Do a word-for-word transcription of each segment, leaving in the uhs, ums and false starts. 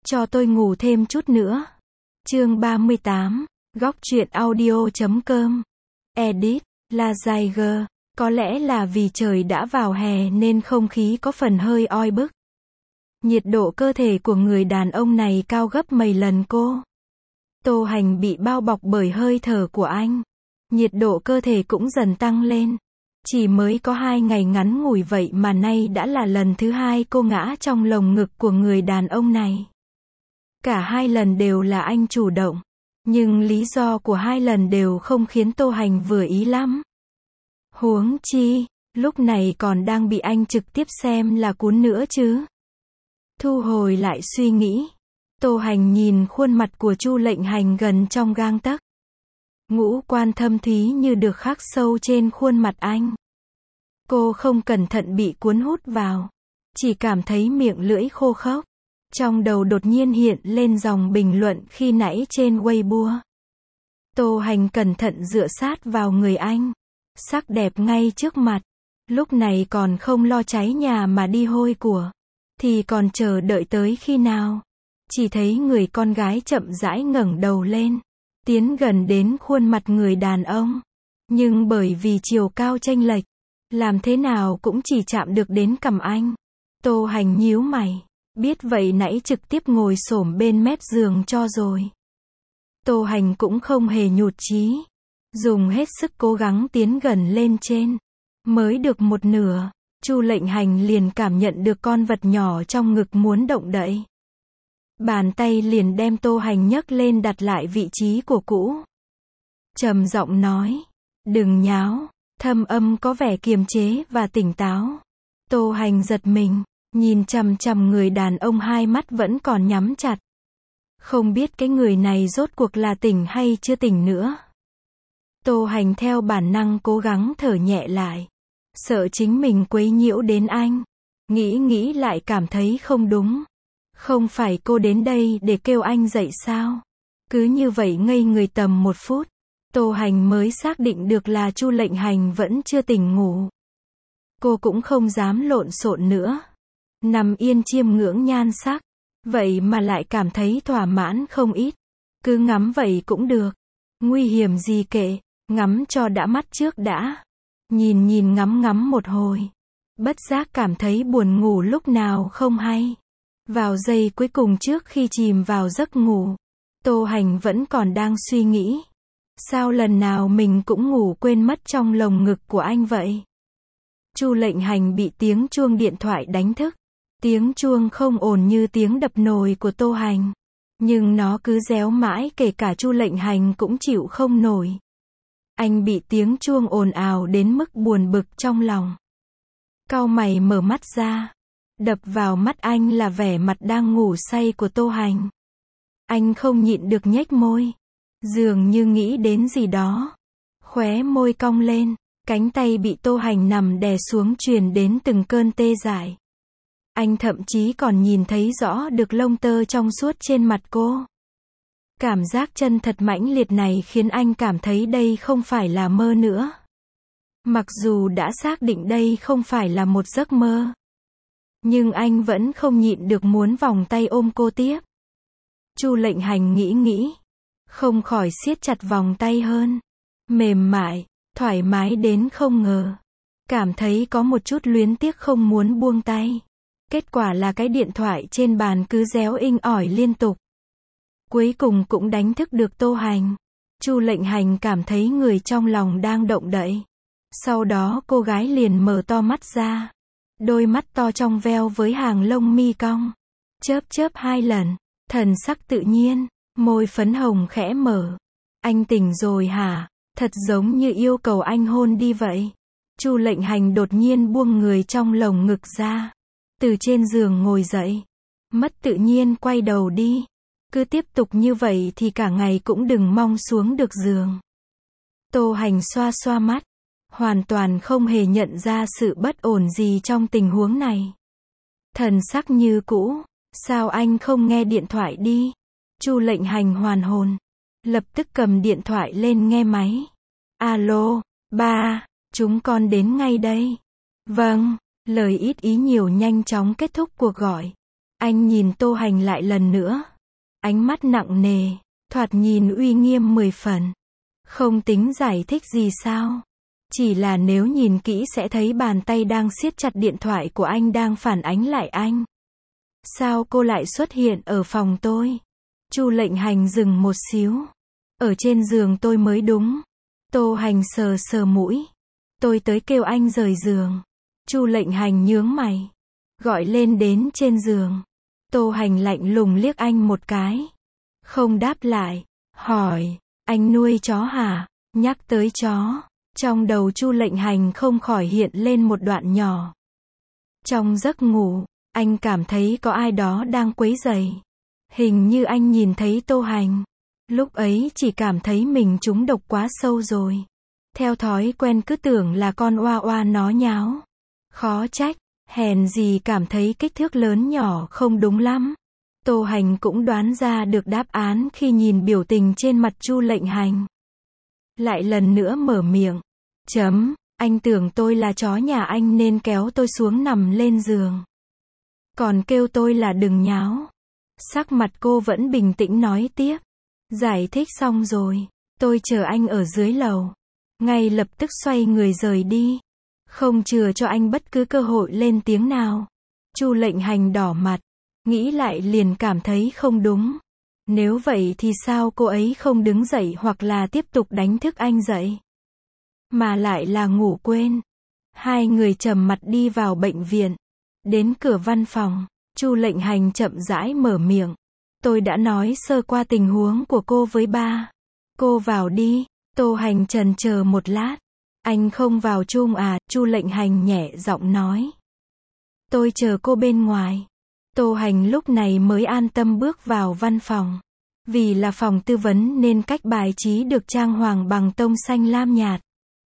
Cho tôi ngủ thêm chút nữa. Chương ba mươi tám, góc truyện audio chấm com. Edit, La Ziger. Có lẽ là vì trời đã vào hè nên không khí có phần hơi oi bức. Nhiệt độ cơ thể của người đàn ông này cao gấp mấy lần cô. Tô Hành bị bao bọc bởi hơi thở của anh. Nhiệt độ cơ thể cũng dần tăng lên. Chỉ mới có hai ngày ngắn ngủi vậy mà nay đã là lần thứ hai cô ngã trong lồng ngực của người đàn ông này. Cả hai lần đều là anh chủ động. Nhưng lý do của hai lần đều không khiến Tô Hành vừa ý lắm. Huống chi, lúc này còn đang bị anh trực tiếp xem là cuốn nữa chứ. Thu hồi lại suy nghĩ. Tô Hành nhìn khuôn mặt của Chu Lệnh Hành gần trong gang tấc. Ngũ quan thâm thúy như được khắc sâu trên khuôn mặt anh. Cô không cẩn thận bị cuốn hút vào. Chỉ cảm thấy miệng lưỡi khô khốc. Trong đầu đột nhiên hiện lên dòng bình luận khi nãy trên Weibo. Tô Hành cẩn thận dựa sát vào người anh. Sắc đẹp ngay trước mặt. Lúc này còn không lo cháy nhà mà đi hôi của. Thì còn chờ đợi tới khi nào? Chỉ thấy người con gái chậm rãi ngẩng đầu lên. Tiến gần đến khuôn mặt người đàn ông. Nhưng bởi vì chiều cao chênh lệch. Làm thế nào cũng chỉ chạm được đến cằm anh. Tô Hành nhíu mày. Biết vậy nãy trực tiếp ngồi xổm bên mép giường cho rồi. Tô Hành cũng không hề nhụt chí. Dùng hết sức cố gắng tiến gần lên trên. Mới được một nửa, Chu Lệnh Hành liền cảm nhận được con vật nhỏ trong ngực muốn động đậy. Bàn tay liền đem Tô Hành nhấc lên đặt lại vị trí của cũ. Trầm giọng nói, đừng nháo, thâm âm có vẻ kiềm chế và tỉnh táo. Tô Hành giật mình, nhìn chằm chằm người đàn ông hai mắt vẫn còn nhắm chặt. Không biết cái người này rốt cuộc là tỉnh hay chưa tỉnh nữa. Tô Hành theo bản năng cố gắng thở nhẹ lại. Sợ chính mình quấy nhiễu đến anh. Nghĩ nghĩ lại cảm thấy không đúng. Không phải cô đến đây để kêu anh dậy sao? Cứ như vậy ngây người tầm một phút. Tô Hành mới xác định được là Chu Lệnh Hành vẫn chưa tỉnh ngủ. Cô cũng không dám lộn xộn nữa. Nằm yên chiêm ngưỡng nhan sắc. Vậy mà lại cảm thấy thỏa mãn không ít. Cứ ngắm vậy cũng được. Nguy hiểm gì kệ. Ngắm cho đã mắt trước đã. Nhìn nhìn ngắm ngắm một hồi. Bất giác cảm thấy buồn ngủ lúc nào không hay. Vào giây cuối cùng trước khi chìm vào giấc ngủ. Tô Hành vẫn còn đang suy nghĩ. Sao lần nào mình cũng ngủ quên mất trong lồng ngực của anh vậy? Chu Lệnh Hành bị tiếng chuông điện thoại đánh thức. Tiếng chuông không ồn như tiếng đập nồi của Tô Hành. Nhưng nó cứ réo mãi kể cả Chu Lệnh Hành cũng chịu không nổi. Anh bị tiếng chuông ồn ào đến mức buồn bực trong lòng. Cau mày mở mắt ra. Đập vào mắt anh là vẻ mặt đang ngủ say của Tô Hành. Anh không nhịn được nhếch môi. Dường như nghĩ đến gì đó. Khóe môi cong lên. Cánh tay bị Tô Hành nằm đè xuống truyền đến từng cơn tê dại. Anh thậm chí còn nhìn thấy rõ được lông tơ trong suốt trên mặt cô. Cảm giác chân thật mãnh liệt này khiến anh cảm thấy đây không phải là mơ nữa. Mặc dù đã xác định đây không phải là một giấc mơ. Nhưng anh vẫn không nhịn được muốn vòng tay ôm cô tiếp. Chu Lệnh Hành nghĩ nghĩ. Không khỏi siết chặt vòng tay hơn. Mềm mại, thoải mái đến không ngờ. Cảm thấy có một chút luyến tiếc không muốn buông tay. Kết quả là cái điện thoại trên bàn cứ réo inh ỏi liên tục. Cuối cùng cũng đánh thức được Tô Hành. Chu Lệnh Hành cảm thấy người trong lòng đang động đậy. Sau đó cô gái liền mở to mắt ra. Đôi mắt to trong veo với hàng lông mi cong. Chớp chớp hai lần. Thần sắc tự nhiên. Môi phấn hồng khẽ mở. Anh tỉnh rồi hả? Thật giống như yêu cầu anh hôn đi vậy. Chu Lệnh Hành đột nhiên buông người trong lồng ngực ra. Từ trên giường ngồi dậy. Mất tự nhiên quay đầu đi. Cứ tiếp tục như vậy thì cả ngày cũng đừng mong xuống được giường. Tô Hành xoa xoa mắt. Hoàn toàn không hề nhận ra sự bất ổn gì trong tình huống này. Thần sắc như cũ. Sao anh không nghe điện thoại đi? Chu Lệnh Hành hoàn hồn. Lập tức cầm điện thoại lên nghe máy. Alo, ba, chúng con đến ngay đây. Vâng, lời ít ý nhiều nhanh chóng kết thúc cuộc gọi. Anh nhìn Tô Hành lại lần nữa. Ánh mắt nặng nề, thoạt nhìn uy nghiêm mười phần. Không tính giải thích gì sao? Chỉ là nếu nhìn kỹ sẽ thấy bàn tay đang siết chặt điện thoại của anh đang phản ánh lại anh. Sao cô lại xuất hiện ở phòng tôi? Chu Lệnh Hành dừng một xíu. Ở trên giường tôi mới đúng. Tô Hành sờ sờ mũi. Tôi tới kêu anh rời giường. Chu Lệnh Hành nhướng mày. Gọi lên đến trên giường. Tô Hành lạnh lùng liếc anh một cái. Không đáp lại. Hỏi, anh nuôi chó hả? Nhắc tới chó. Trong đầu Chu Lệnh Hành không khỏi hiện lên một đoạn nhỏ. Trong giấc ngủ, anh cảm thấy có ai đó đang quấy rầy. Hình như anh nhìn thấy Tô Hành. Lúc ấy chỉ cảm thấy mình trúng độc quá sâu rồi. Theo thói quen cứ tưởng là con oa oa nó nháo. Khó trách, hèn gì cảm thấy kích thước lớn nhỏ không đúng lắm. Tô Hành cũng đoán ra được đáp án khi nhìn biểu tình trên mặt Chu Lệnh Hành. Lại lần nữa mở miệng. Chấm, anh tưởng tôi là chó nhà anh nên kéo tôi xuống nằm lên giường. Còn kêu tôi là đừng nháo. Sắc mặt cô vẫn bình tĩnh nói tiếp. Giải thích xong rồi, tôi chờ anh ở dưới lầu. Ngay lập tức xoay người rời đi. Không chừa cho anh bất cứ cơ hội lên tiếng nào. Chu Lệnh Hành đỏ mặt. Nghĩ lại liền cảm thấy không đúng. Nếu vậy thì sao cô ấy không đứng dậy hoặc là tiếp tục đánh thức anh dậy? Mà lại là ngủ quên. Hai người trầm mặt đi vào bệnh viện. Đến cửa văn phòng, Chu Lệnh Hành chậm rãi mở miệng. Tôi đã nói sơ qua tình huống của cô với ba. Cô vào đi. Tô Hành chần chờ một lát. Anh không vào chung à? Chu Lệnh Hành nhẹ giọng nói. Tôi chờ cô bên ngoài. Tô Hành lúc này mới an tâm bước vào văn phòng. Vì là phòng tư vấn nên cách bài trí được trang hoàng bằng tông xanh lam nhạt.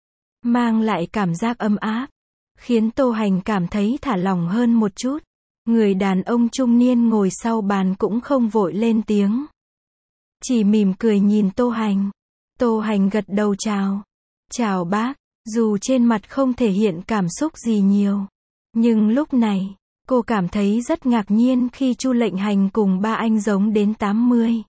Mang lại cảm giác ấm áp. Khiến Tô Hành cảm thấy thả lỏng hơn một chút. Người đàn ông trung niên ngồi sau bàn cũng không vội lên tiếng. Chỉ mỉm cười nhìn Tô Hành. Tô Hành gật đầu chào. Chào bác. Dù trên mặt không thể hiện cảm xúc gì nhiều. Nhưng lúc này, cô cảm thấy rất ngạc nhiên khi Chu Lệnh Hành cùng ba anh giống đến tám mươi.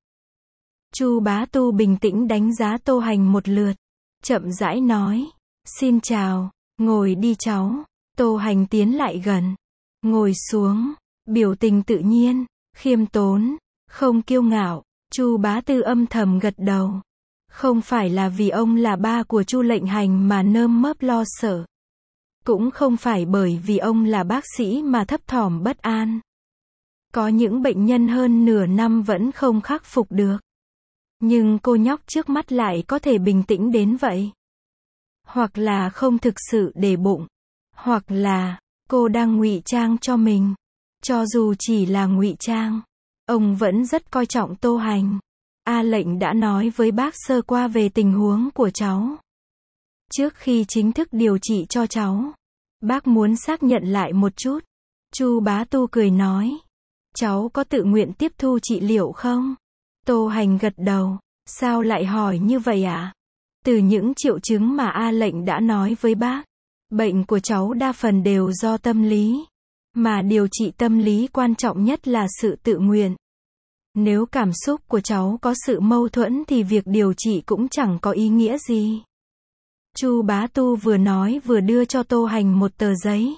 Chu Bá Tu bình tĩnh đánh giá Tô Hành một lượt. Chậm rãi nói. Xin chào, ngồi đi cháu. Tô Hành tiến lại gần. Ngồi xuống, biểu tình tự nhiên, khiêm tốn, không kiêu ngạo. Chu Bá Tư âm thầm gật đầu. Không phải là vì ông là ba của Chu Lệnh Hành mà nơm mớp lo sợ. Cũng không phải bởi vì ông là bác sĩ mà thấp thỏm bất an. Có những bệnh nhân hơn nửa năm vẫn không khắc phục được. Nhưng cô nhóc trước mắt lại có thể bình tĩnh đến vậy. Hoặc là không thực sự để bụng. Hoặc là, cô đang ngụy trang cho mình. Cho dù chỉ là ngụy trang, ông vẫn rất coi trọng Tô Hành. A Lệnh đã nói với bác sơ qua về tình huống của cháu. Trước khi chính thức điều trị cho cháu, bác muốn xác nhận lại một chút. Chu Bá Tu cười nói. Cháu có tự nguyện tiếp thu trị liệu không? Tô Hành gật đầu. Sao lại hỏi như vậy ạ? À? Từ những triệu chứng mà A Lệnh đã nói với bác, bệnh của cháu đa phần đều do tâm lý. Mà điều trị tâm lý quan trọng nhất là sự tự nguyện. Nếu cảm xúc của cháu có sự mâu thuẫn thì việc điều trị cũng chẳng có ý nghĩa gì. Chu Bá Tu vừa nói vừa đưa cho Tô Hành một tờ giấy.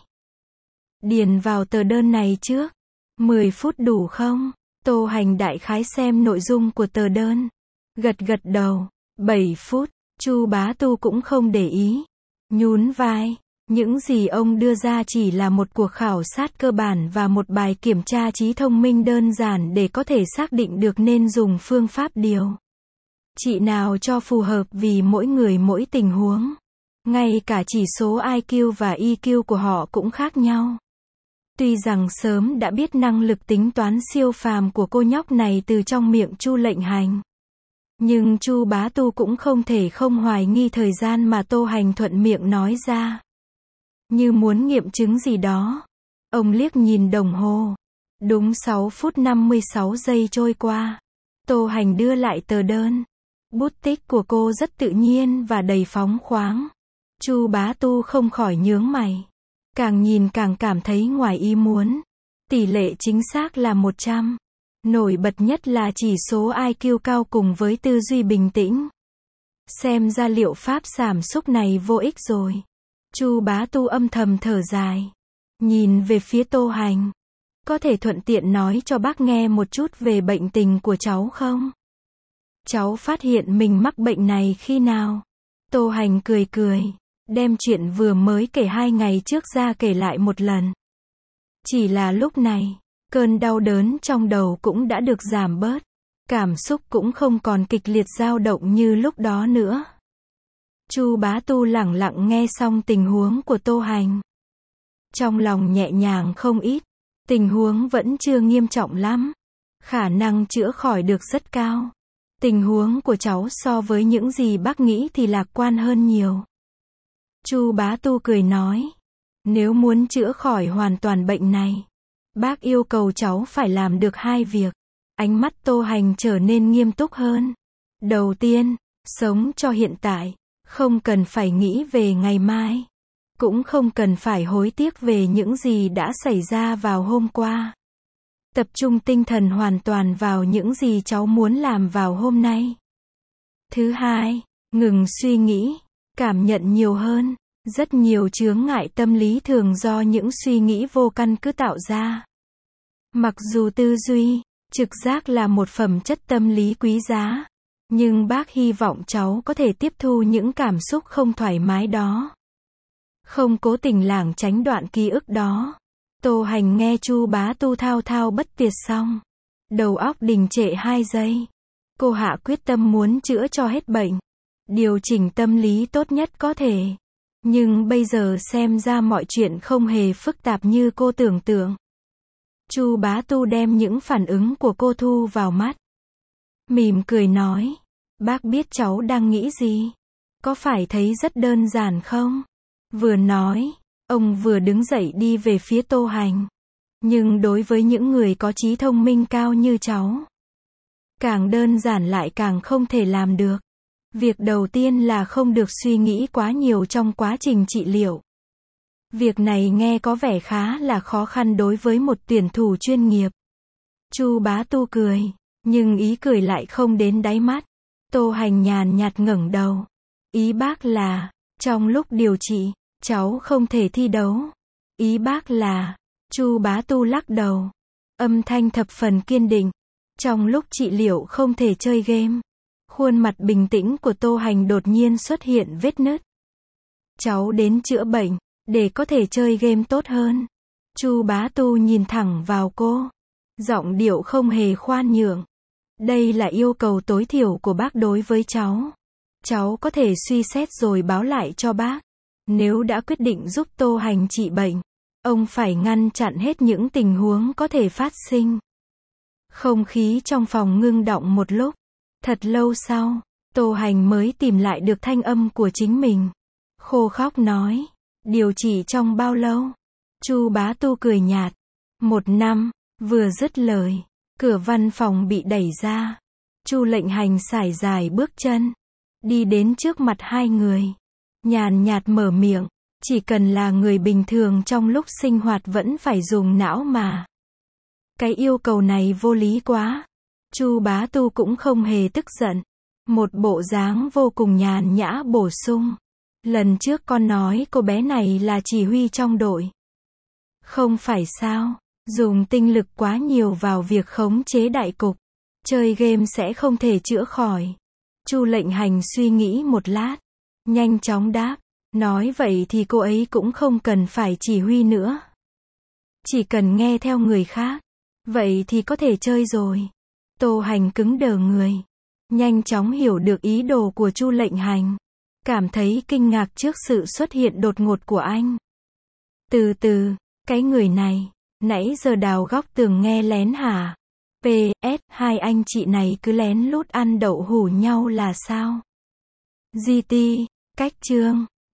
Điền vào tờ đơn này trước. mười phút đủ không? Tô Hành đại khái xem nội dung của tờ đơn. Gật gật đầu. bảy phút. Chu Bá Tu cũng không để ý. Nhún vai. Những gì ông đưa ra chỉ là một cuộc khảo sát cơ bản và một bài kiểm tra trí thông minh đơn giản để có thể xác định được nên dùng phương pháp điều trị nào cho phù hợp vì mỗi người mỗi tình huống. Ngay cả chỉ số I Q và E Q của họ cũng khác nhau. Tuy rằng sớm đã biết năng lực tính toán siêu phàm của cô nhóc này từ trong miệng Chu Lệnh Hành. Nhưng Chu Bá Tu cũng không thể không hoài nghi thời gian mà Tô Hành thuận miệng nói ra. Như muốn nghiệm chứng gì đó. Ông liếc nhìn đồng hồ. Đúng sáu phút năm mươi sáu giây trôi qua. Tô Hành đưa lại tờ đơn. Bút tích của cô rất tự nhiên và đầy phóng khoáng. Chu Bá Tu không khỏi nhướng mày. Càng nhìn càng cảm thấy ngoài ý muốn. Tỷ lệ chính xác là một trăm. Nổi bật nhất là chỉ số i kiu cao cùng với tư duy bình tĩnh. Xem ra liệu pháp giảm xúc này vô ích rồi. Chu Bá Tu âm thầm thở dài. Nhìn về phía Tô Hành. Có thể thuận tiện nói cho bác nghe một chút về bệnh tình của cháu không? Cháu phát hiện mình mắc bệnh này khi nào? Tô Hành cười cười. Đem chuyện vừa mới kể hai ngày trước ra kể lại một lần. Chỉ là lúc này, cơn đau đớn trong đầu cũng đã được giảm bớt. Cảm xúc cũng không còn kịch liệt dao động như lúc đó nữa. Chu Bá Tu lẳng lặng nghe xong tình huống của Tô Hành. Trong lòng nhẹ nhàng không ít. Tình huống vẫn chưa nghiêm trọng lắm. Khả năng chữa khỏi được rất cao. Tình huống của cháu so với những gì bác nghĩ thì lạc quan hơn nhiều. Chu Bá Tu cười nói. Nếu muốn chữa khỏi hoàn toàn bệnh này, bác yêu cầu cháu phải làm được hai việc. Ánh mắt Tô Hành trở nên nghiêm túc hơn. Đầu tiên, sống cho hiện tại. Không cần phải nghĩ về ngày mai. Cũng không cần phải hối tiếc về những gì đã xảy ra vào hôm qua. Tập trung tinh thần hoàn toàn vào những gì cháu muốn làm vào hôm nay. Thứ hai, ngừng suy nghĩ, cảm nhận nhiều hơn. Rất nhiều chướng ngại tâm lý thường do những suy nghĩ vô căn cứ tạo ra. Mặc dù tư duy, trực giác là một phẩm chất tâm lý quý giá, nhưng bác hy vọng cháu có thể tiếp thu những cảm xúc không thoải mái đó. Không cố tình lảng tránh đoạn ký ức đó. Tô Hành nghe Chu Bá Tu thao thao bất tuyệt xong. Đầu óc đình trệ hai giây. Cô hạ quyết tâm muốn chữa cho hết bệnh. Điều chỉnh tâm lý tốt nhất có thể. Nhưng bây giờ xem ra mọi chuyện không hề phức tạp như cô tưởng tượng. Chu Bá Tu đem những phản ứng của cô thu vào mắt. Mỉm cười nói. Bác biết cháu đang nghĩ gì. Có phải thấy rất đơn giản không? Vừa nói, ông vừa đứng dậy đi về phía Tô Hành. Nhưng đối với những người có trí thông minh cao như cháu, càng đơn giản lại càng không thể làm được. Việc đầu tiên là không được suy nghĩ quá nhiều trong quá trình trị liệu. Việc này nghe có vẻ khá là khó khăn đối với một tuyển thủ chuyên nghiệp. Chu Bá Tu cười, nhưng ý cười lại không đến đáy mắt. Tô Hành nhàn nhạt ngẩng đầu. Ý bác là, trong lúc điều trị, cháu không thể thi đấu. Ý bác là, Chu Bá Tu lắc đầu. Âm thanh thập phần kiên định. Trong lúc trị liệu không thể chơi game. Khuôn mặt bình tĩnh của Tô Hành đột nhiên xuất hiện vết nứt. Cháu đến chữa bệnh, để có thể chơi game tốt hơn. Chu Bá Tu nhìn thẳng vào cô. Giọng điệu không hề khoan nhượng. Đây là yêu cầu tối thiểu của bác đối với cháu. Cháu có thể suy xét rồi báo lại cho bác. Nếu đã quyết định giúp Tô Hành trị bệnh, ông phải ngăn chặn hết những tình huống có thể phát sinh. Không khí trong phòng ngưng đọng một lúc. Thật lâu sau, Tô Hành mới tìm lại được thanh âm của chính mình. Khô khóc nói. Điều trị trong bao lâu? Chu Bá Tu cười nhạt. Một năm. Vừa dứt lời, cửa văn phòng bị đẩy ra. Chu Lệnh Hành sải dài bước chân, đi đến trước mặt hai người. Nhàn nhạt mở miệng. Chỉ cần là người bình thường trong lúc sinh hoạt vẫn phải dùng não mà. Cái yêu cầu này vô lý quá. Chu Bá Tu cũng không hề tức giận. Một bộ dáng vô cùng nhàn nhã bổ sung. Lần trước con nói cô bé này là chỉ huy trong đội. Không phải sao, dùng tinh lực quá nhiều vào việc khống chế đại cục. Chơi game sẽ không thể chữa khỏi. Chu Lệnh Hành suy nghĩ một lát. Nhanh chóng đáp. Nói vậy thì cô ấy cũng không cần phải chỉ huy nữa. Chỉ cần nghe theo người khác. Vậy thì có thể chơi rồi. Tô Hành cứng đờ người. Nhanh chóng hiểu được ý đồ của Chu Lệnh Hành. Cảm thấy kinh ngạc trước sự xuất hiện đột ngột của anh. Từ từ, cái người này, nãy giờ đào góc tường nghe lén hả? pê ét, hai anh chị này cứ lén lút ăn đậu hủ nhau là sao? giê tê, cách chương.